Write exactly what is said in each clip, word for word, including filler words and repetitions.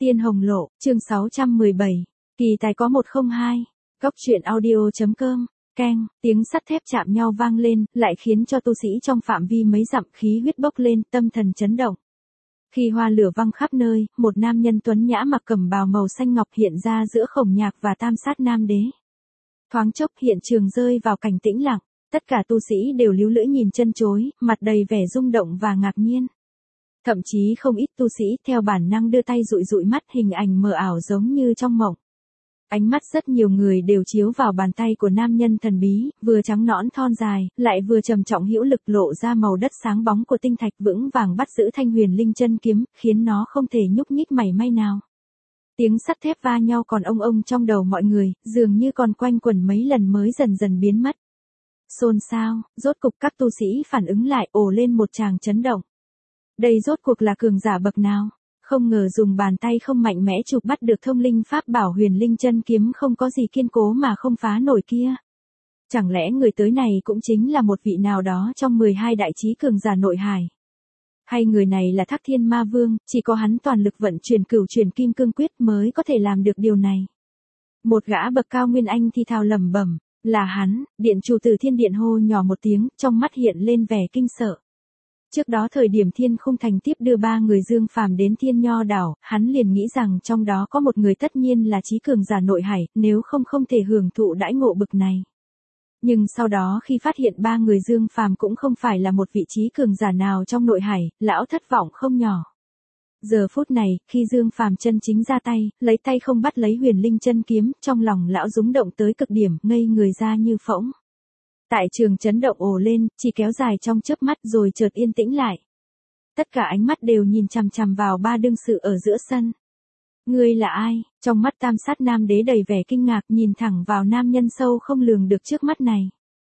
Tiên Hồng Lộ, chương sáu trăm mười bảy. Kỳ tài có một không hai. Góc truyện audio.com. Keng, tiếng sắt thép chạm nhau vang lên, lại khiến cho tu sĩ trong phạm vi mấy dặm khí huyết bốc lên, tâm thần chấn động. Khi hoa lửa văng khắp nơi, một nam nhân tuấn nhã mặc cẩm bào màu xanh ngọc hiện ra giữa Khổng Nhạc và Tam Sát Nam Đế. Thoáng chốc hiện trường rơi vào cảnh tĩnh lặng, tất cả tu sĩ đều líu lưỡi nhìn chân chối, mặt đầy vẻ rung động và ngạc nhiên. Thậm chí không ít tu sĩ theo bản năng đưa tay dụi dụi mắt, hình ảnh mờ ảo giống như trong mộng. Ánh mắt rất nhiều người đều chiếu vào bàn tay của nam nhân thần bí, vừa trắng nõn thon dài, lại vừa trầm trọng hữu lực, lộ ra màu đất sáng bóng của tinh thạch, vững vàng bắt giữ thanh huyền linh chân kiếm, khiến nó không thể nhúc nhích mảy may nào. Tiếng sắt thép va nhau còn ông ông trong đầu mọi người, dường như còn quanh quẩn mấy lần mới dần dần biến mất. Xôn xao, rốt cục các tu sĩ phản ứng lại, ồ lên một tràng chấn động. Đây rốt cuộc là cường giả bậc nào? Không ngờ dùng bàn tay không mạnh mẽ chụp bắt được thông linh pháp bảo huyền linh chân kiếm không có gì kiên cố mà không phá nổi kia. Chẳng lẽ người tới này cũng chính là một vị nào đó trong mười hai đại chí cường giả nội hải? Hay người này là Thác Thiên Ma Vương, chỉ có hắn toàn lực vận chuyển cửu chuyển kim cương quyết mới có thể làm được điều này? Một gã bậc cao nguyên anh thi thào lẩm bẩm, là hắn. Điện chủ Từ Thiên Điện hô nhỏ một tiếng, trong mắt hiện lên vẻ kinh sợ. Trước đó thời điểm Thiên Khung Thành tiếp đưa ba người Dương Phàm đến Thiên Nho đảo, hắn liền nghĩ rằng trong đó có một người tất nhiên là chí cường giả nội hải, nếu không không thể hưởng thụ đãi ngộ bực này. Nhưng sau đó khi phát hiện ba người Dương Phàm cũng không phải là một vị chí cường giả nào trong nội hải, lão thất vọng không nhỏ. Giờ phút này, khi Dương Phàm chân chính ra tay, lấy tay không bắt lấy huyền linh chân kiếm, trong lòng lão rúng động tới cực điểm, ngây người ra như phỗng. Tại trường chấn động ồ lên, chỉ kéo dài trong chớp mắt rồi chợt yên tĩnh lại. Tất cả ánh mắt đều nhìn chằm chằm vào ba đương sự ở giữa sân. Ngươi là ai? Trong mắt Tam Sát Nam Đế đầy vẻ kinh ngạc, nhìn thẳng vào nam nhân sâu không lường được trước mắt này.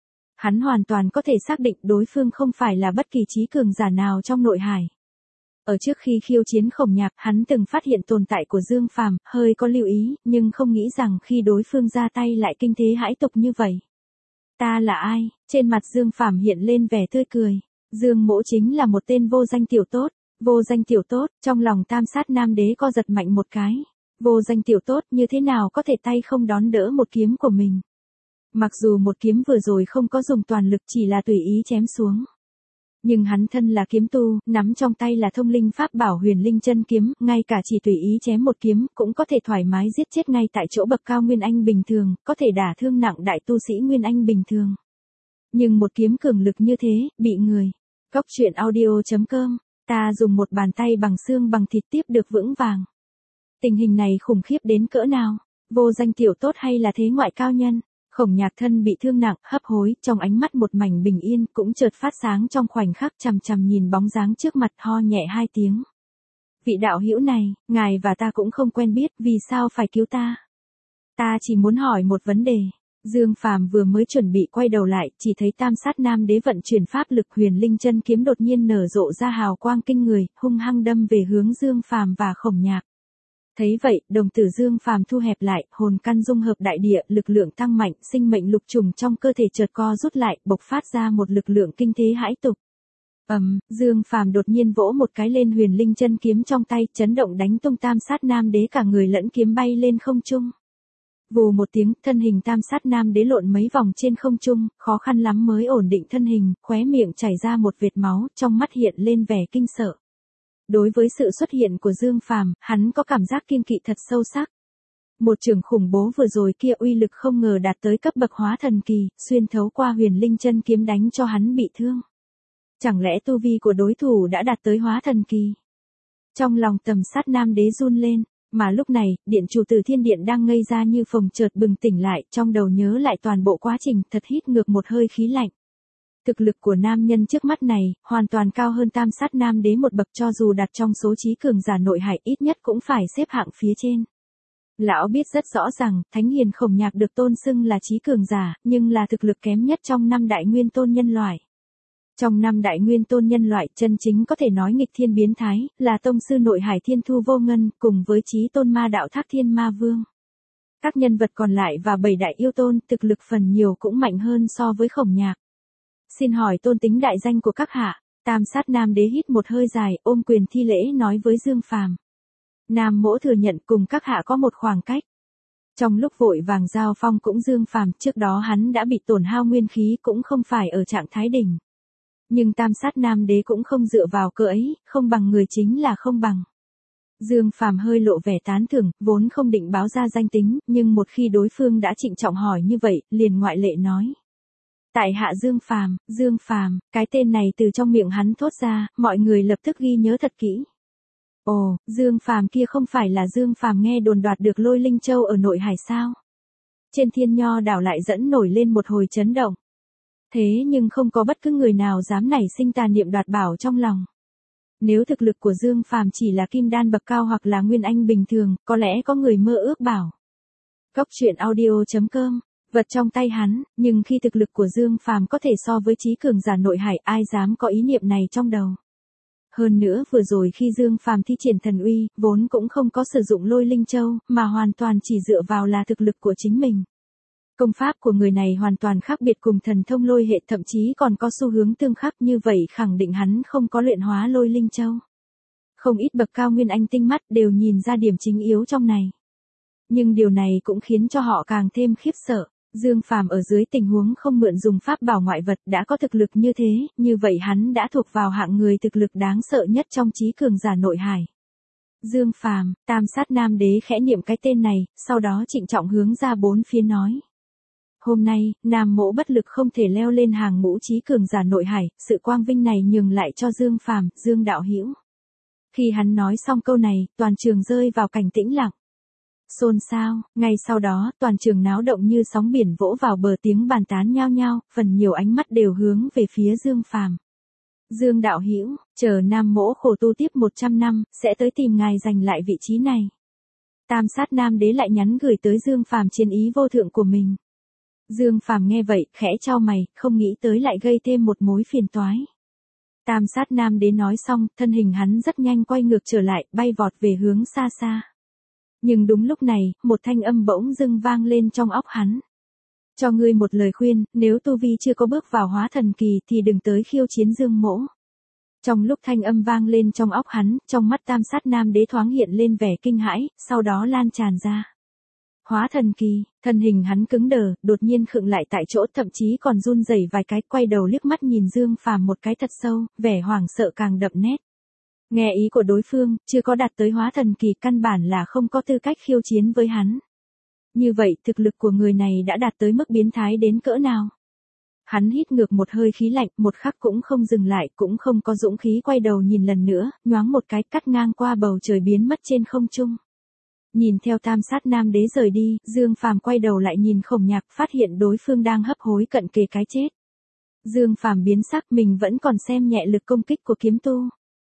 Hắn hoàn toàn có thể xác định đối phương không phải là bất kỳ chí cường giả nào trong nội hải. Ở trước khi khiêu chiến Khổng Nhạc, hắn từng phát hiện tồn tại của Dương Phàm, hơi có lưu ý, nhưng không nghĩ rằng khi đối phương ra tay lại kinh thế hãi tục như vậy. Ta là ai? Trên mặt Dương Phàm hiện lên vẻ tươi cười. Dương Mỗ chính là một tên vô danh tiểu tốt. Vô danh tiểu tốt, trong lòng Tam Sát Nam Đế co giật mạnh một cái. Vô danh tiểu tốt như thế nào có thể tay không đón đỡ một kiếm của mình? Mặc dù một kiếm vừa rồi không có dùng toàn lực, chỉ là tùy ý chém xuống. Nhưng hắn thân là kiếm tu, nắm trong tay là thông linh pháp bảo huyền linh chân kiếm, ngay cả chỉ tùy ý chém một kiếm, cũng có thể thoải mái giết chết ngay tại chỗ bậc cao nguyên anh bình thường, có thể đả thương nặng đại tu sĩ nguyên anh bình thường. Nhưng một kiếm cường lực như thế, bị người. Góc truyện audio.com, ta dùng một bàn tay bằng xương bằng thịt tiếp được vững vàng. Tình hình này khủng khiếp đến cỡ nào? Vô danh tiểu tốt hay là thế ngoại cao nhân? Khổng Nhạc thân bị thương nặng, hấp hối, trong ánh mắt một mảnh bình yên, cũng chợt phát sáng trong khoảnh khắc, chằm chằm nhìn bóng dáng trước mặt, ho nhẹ hai tiếng. Vị đạo hữu này, ngài và ta cũng không quen biết, vì sao phải cứu ta? Ta chỉ muốn hỏi một vấn đề. Dương Phàm vừa mới chuẩn bị quay đầu lại, chỉ thấy Tam Sát Nam Đế vận chuyển pháp lực huyền linh chân kiếm đột nhiên nở rộ ra hào quang kinh người, hung hăng đâm về hướng Dương Phàm và Khổng Nhạc. Thấy vậy, đồng tử Dương Phàm thu hẹp lại, hồn căn dung hợp đại địa, lực lượng tăng mạnh, sinh mệnh lục trùng trong cơ thể chợt co rút lại, bộc phát ra một lực lượng kinh thế hãi tục. Ầm, um, Dương Phàm đột nhiên vỗ một cái lên huyền linh chân kiếm trong tay, chấn động đánh tung Tam Sát Nam Đế cả người lẫn kiếm bay lên không trung. Vù một tiếng, thân hình Tam Sát Nam Đế lộn mấy vòng trên không trung, khó khăn lắm mới ổn định thân hình, khóe miệng chảy ra một vệt máu, trong mắt hiện lên vẻ kinh sợ. Đối với sự xuất hiện của Dương Phàm, hắn có cảm giác kiêng kỵ thật sâu sắc. Một trường khủng bố vừa rồi kia uy lực không ngờ đạt tới cấp bậc hóa thần kỳ, xuyên thấu qua huyền linh chân kiếm đánh cho hắn bị thương. Chẳng lẽ tu vi của đối thủ đã đạt tới hóa thần kỳ? Trong lòng Tam Sát Nam Đế run lên, mà lúc này, điện chủ Từ Thiên Điện đang ngây ra như phồng chợt bừng tỉnh lại, trong đầu nhớ lại toàn bộ quá trình, thật hít ngược một hơi khí lạnh. Thực lực của nam nhân trước mắt này, hoàn toàn cao hơn Tam Sát Nam Đế một bậc, cho dù đặt trong số chí cường giả nội hải ít nhất cũng phải xếp hạng phía trên. Lão biết rất rõ rằng, Thánh Hiền Khổng Nhạc được tôn xưng là chí cường giả, nhưng là thực lực kém nhất trong năm đại nguyên tôn nhân loại. Trong năm đại nguyên tôn nhân loại, chân chính có thể nói nghịch thiên biến thái, là tông sư nội hải Thiên Thu Vô Ngân, cùng với chí tôn ma đạo Thác Thiên Ma Vương. Các nhân vật còn lại và bảy đại yêu tôn, thực lực phần nhiều cũng mạnh hơn so với Khổng Nhạc. Xin hỏi tôn tính đại danh của các hạ? Tam Sát Nam Đế hít một hơi dài, ôm quyền thi lễ nói với Dương Phàm. Nam Mỗ thừa nhận cùng các hạ có một khoảng cách. Trong lúc vội vàng giao phong cũng Dương Phàm, trước đó hắn đã bị tổn hao nguyên khí cũng không phải ở trạng thái đỉnh. Nhưng tam sát nam đế cũng không dựa vào cơ ấy, không bằng người chính là không bằng. Dương Phàm hơi lộ vẻ tán thưởng, vốn không định báo ra danh tính, nhưng một khi đối phương đã trịnh trọng hỏi như vậy, liền ngoại lệ nói. Tại hạ Dương Phàm, Dương Phàm, cái tên này từ trong miệng hắn thốt ra, mọi người lập tức ghi nhớ thật kỹ. Ồ, Dương Phàm kia không phải là Dương Phàm nghe đồn đoạt được Lôi Linh Châu ở nội hải sao? Trên Thiên Nho đảo lại dẫn nổi lên một hồi chấn động. Thế nhưng không có bất cứ người nào dám nảy sinh tà niệm đoạt bảo trong lòng. Nếu thực lực của Dương Phàm chỉ là kim đan bậc cao hoặc là nguyên anh bình thường, có lẽ có người mơ ước bảo. Góc truyện audio chấm com, vật trong tay hắn, nhưng khi thực lực của Dương Phàm có thể so với trí cường giả nội hải, ai dám có ý niệm này trong đầu. Hơn nữa vừa rồi khi Dương Phàm thi triển thần uy, vốn cũng không có sử dụng Lôi Linh Châu, mà hoàn toàn chỉ dựa vào là thực lực của chính mình. Công pháp của người này hoàn toàn khác biệt cùng thần thông lôi hệ, thậm chí còn có xu hướng tương khắc, như vậy khẳng định hắn không có luyện hóa Lôi Linh Châu. Không ít bậc cao nguyên anh tinh mắt đều nhìn ra điểm chính yếu trong này. Nhưng điều này cũng khiến cho họ càng thêm khiếp sợ. Dương Phàm ở dưới tình huống không mượn dùng pháp bảo ngoại vật đã có thực lực như thế, như vậy hắn đã thuộc vào hạng người thực lực đáng sợ nhất trong trí cường giả nội hải. Dương Phàm, tam sát nam đế khẽ niệm cái tên này, sau đó trịnh trọng hướng ra bốn phía nói. Hôm nay, Nam Mỗ bất lực không thể leo lên hàng ngũ trí cường giả nội hải, sự quang vinh này nhường lại cho Dương Phàm, Dương đạo hữu. Khi hắn nói xong câu này, toàn trường rơi vào cảnh tĩnh lặng. Xôn xao, ngay sau đó, toàn trường náo động như sóng biển vỗ vào bờ, tiếng bàn tán nhao nhao, phần nhiều ánh mắt đều hướng về phía Dương Phàm. Dương đạo hữu, chờ Nam Mỗ khổ tu tiếp một trăm năm, sẽ tới tìm ngài giành lại vị trí này. Tam sát nam đế lại nhắn gửi tới Dương Phàm chiến ý vô thượng của mình. Dương Phàm nghe vậy, khẽ chau mày, không nghĩ tới lại gây thêm một mối phiền toái. Tam sát nam đế nói xong, thân hình hắn rất nhanh quay ngược trở lại, bay vọt về hướng xa xa. Nhưng đúng lúc này, một thanh âm bỗng dưng vang lên trong óc hắn. Cho ngươi một lời khuyên, nếu tu vi chưa có bước vào hóa thần kỳ thì đừng tới khiêu chiến Dương Mỗ. Trong lúc thanh âm vang lên trong óc hắn, trong mắt tam sát nam đế thoáng hiện lên vẻ kinh hãi, sau đó lan tràn ra. Hóa thần kỳ, thân hình hắn cứng đờ, đột nhiên khựng lại tại chỗ, thậm chí còn run rẩy vài cái, quay đầu liếc mắt nhìn Dương Phàm một cái thật sâu, vẻ hoảng sợ càng đậm nét. Nghe ý của đối phương, chưa có đạt tới hóa thần kỳ, căn bản là không có tư cách khiêu chiến với hắn. Như vậy, thực lực của người này đã đạt tới mức biến thái đến cỡ nào? Hắn hít ngược một hơi khí lạnh, một khắc cũng không dừng lại, cũng không có dũng khí quay đầu nhìn lần nữa, nhoáng một cái cắt ngang qua bầu trời biến mất trên không trung. Nhìn theo tam sát nam đế rời đi, Dương Phàm quay đầu lại nhìn Khổng Nhạc, phát hiện đối phương đang hấp hối cận kề cái chết. Dương Phàm biến sắc, mình vẫn còn xem nhẹ lực công kích của kiếm tu.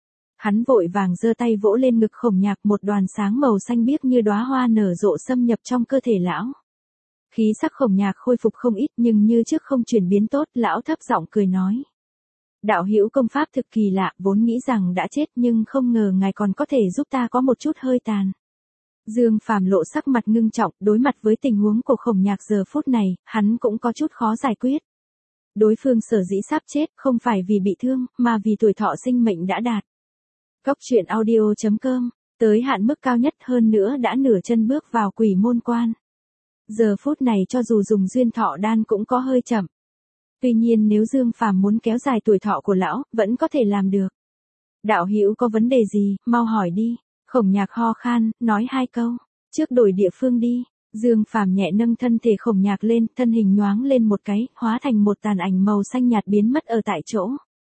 Hắn vội vàng giơ tay vỗ lên ngực Khổng Nhạc, một đoàn sáng màu xanh biếc như đóa hoa nở rộ xâm nhập trong cơ thể lão. Khí sắc Khổng Nhạc khôi phục không ít, nhưng như trước không chuyển biến tốt, lão thấp giọng cười nói. Đạo hữu công pháp thực kỳ lạ, vốn nghĩ rằng đã chết nhưng không ngờ ngài còn có thể giúp ta có một chút hơi tàn. Dương Phàm lộ sắc mặt ngưng trọng, đối mặt với tình huống của Khổng Nhạc giờ phút này, hắn cũng có chút khó giải quyết. Đối phương sở dĩ sắp chết, không phải vì bị thương, mà vì tuổi thọ sinh mệnh đã đạt. Góc truyện audio chấm com, tới hạn mức cao nhất, hơn nữa đã nửa chân bước vào quỷ môn quan. Giờ phút này cho dù dùng duyên thọ đan cũng có hơi chậm. Tuy nhiên nếu Dương Phàm muốn kéo dài tuổi thọ của lão, vẫn có thể làm được. Đạo hữu có vấn đề gì, mau hỏi đi. Khổng Nhạc ho khan, nói hai câu. Trước đổi địa phương đi. Dương Phàm nhẹ nâng thân thể Khổng Nhạc lên, thân hình nhoáng lên một cái, hóa thành một tàn ảnh màu xanh nhạt biến mất ở tại chỗ.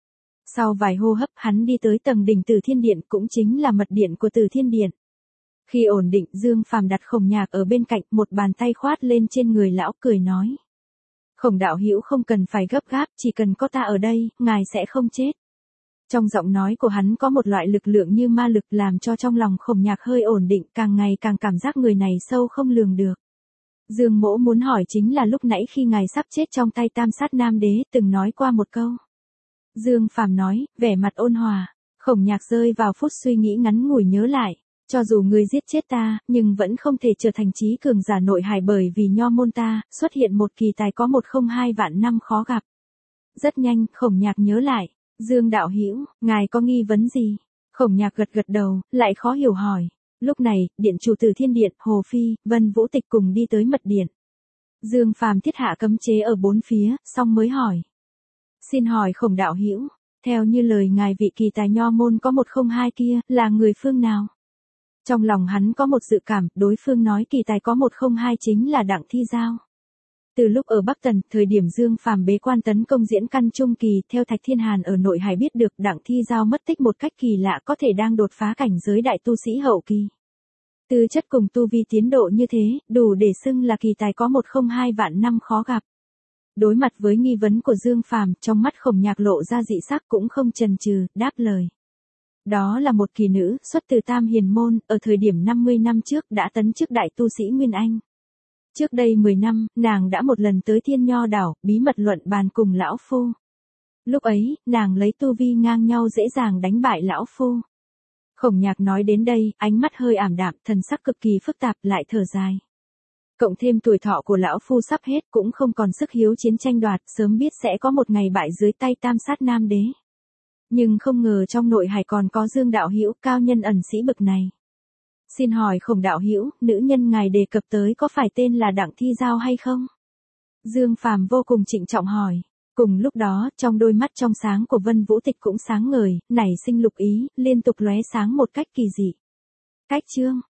Sau vài hô hấp, hắn đi tới tầng đỉnh Tử Thiên Điện, cũng chính là mật điện của Tử Thiên Điện. Khi ổn định, Dương Phàm đặt Khổng Nhạc ở bên cạnh, một bàn tay khoát lên trên người lão, cười nói. Khổng đạo hữu không cần phải gấp gáp, chỉ cần có ta ở đây, ngài sẽ không chết. Trong giọng nói của hắn có một loại lực lượng như ma lực, làm cho trong lòng Khổng Nhạc hơi ổn định, càng ngày càng cảm giác người này sâu không lường được. Dương Mỗ muốn hỏi chính là lúc nãy khi ngài sắp chết trong tay tam sát nam đế, từng nói qua một câu. Dương Phàm nói, vẻ mặt ôn hòa. Khổng Nhạc rơi vào phút suy nghĩ ngắn ngủi nhớ lại. Cho dù ngươi giết chết ta, nhưng vẫn không thể trở thành trí cường giả nội hải, bởi vì nho môn ta, xuất hiện một kỳ tài có một không hai vạn năm khó gặp. Rất nhanh, Khổng Nhạc nhớ lại. Dương đạo hữu, ngài có nghi vấn gì? Khổng Nhạc gật gật đầu, lại khó hiểu hỏi. Lúc này, điện chủ Từ Thiên Điện, Hồ Phi, Vân Vũ Tịch cùng đi tới mật điện. Dương Phàm thiết hạ cấm chế ở bốn phía, xong mới hỏi. Xin hỏi Khổng đạo hữu, theo như lời ngài vị kỳ tài nho môn có một không hai kia, là người phương nào? Trong lòng hắn có một dự cảm, đối phương nói kỳ tài có một không hai chính là Đặng Thi Giao. Từ lúc ở Bắc Tần, thời điểm Dương Phàm bế quan tấn công diễn căn trung kỳ, theo Thạch Thiên Hàn ở nội hải biết được Đặng Thi Giao mất tích một cách kỳ lạ, có thể đang đột phá cảnh giới đại tu sĩ hậu kỳ. Tư chất cùng tu vi tiến độ như thế, đủ để xưng là kỳ tài có một không hai vạn năm khó gặp. Đối mặt với nghi vấn của Dương Phàm, trong mắt Khổng Nhạc lộ ra dị sắc cũng không chần chừ, đáp lời. Đó là một kỳ nữ, xuất từ Tam Hiền Môn, ở thời điểm năm mươi năm trước đã tấn chức đại tu sĩ Nguyên Anh. Trước đây mười năm, nàng đã một lần tới Thiên Nho đảo, bí mật luận bàn cùng lão phu. Lúc ấy, nàng lấy tu vi ngang nhau dễ dàng đánh bại lão phu. Khổng Nhạc nói đến đây, ánh mắt hơi ảm đạm, thần sắc cực kỳ phức tạp, lại thở dài. Cộng thêm tuổi thọ của lão phu sắp hết cũng không còn sức hiếu chiến tranh đoạt, sớm biết sẽ có một ngày bại dưới tay Tam Sát Nam Đế. Nhưng không ngờ trong nội hải còn có Dương đạo hữu, cao nhân ẩn sĩ bực này. Xin hỏi Khổng đạo hữu, nữ nhân ngài đề cập tới có phải tên là Đặng Thi Giao hay không? Dương Phàm vô cùng trịnh trọng hỏi. Cùng lúc đó, trong đôi mắt trong sáng của Vân Vũ Tịch cũng sáng ngời, nảy sinh lục ý, liên tục lóe sáng một cách kỳ dị. Cách chương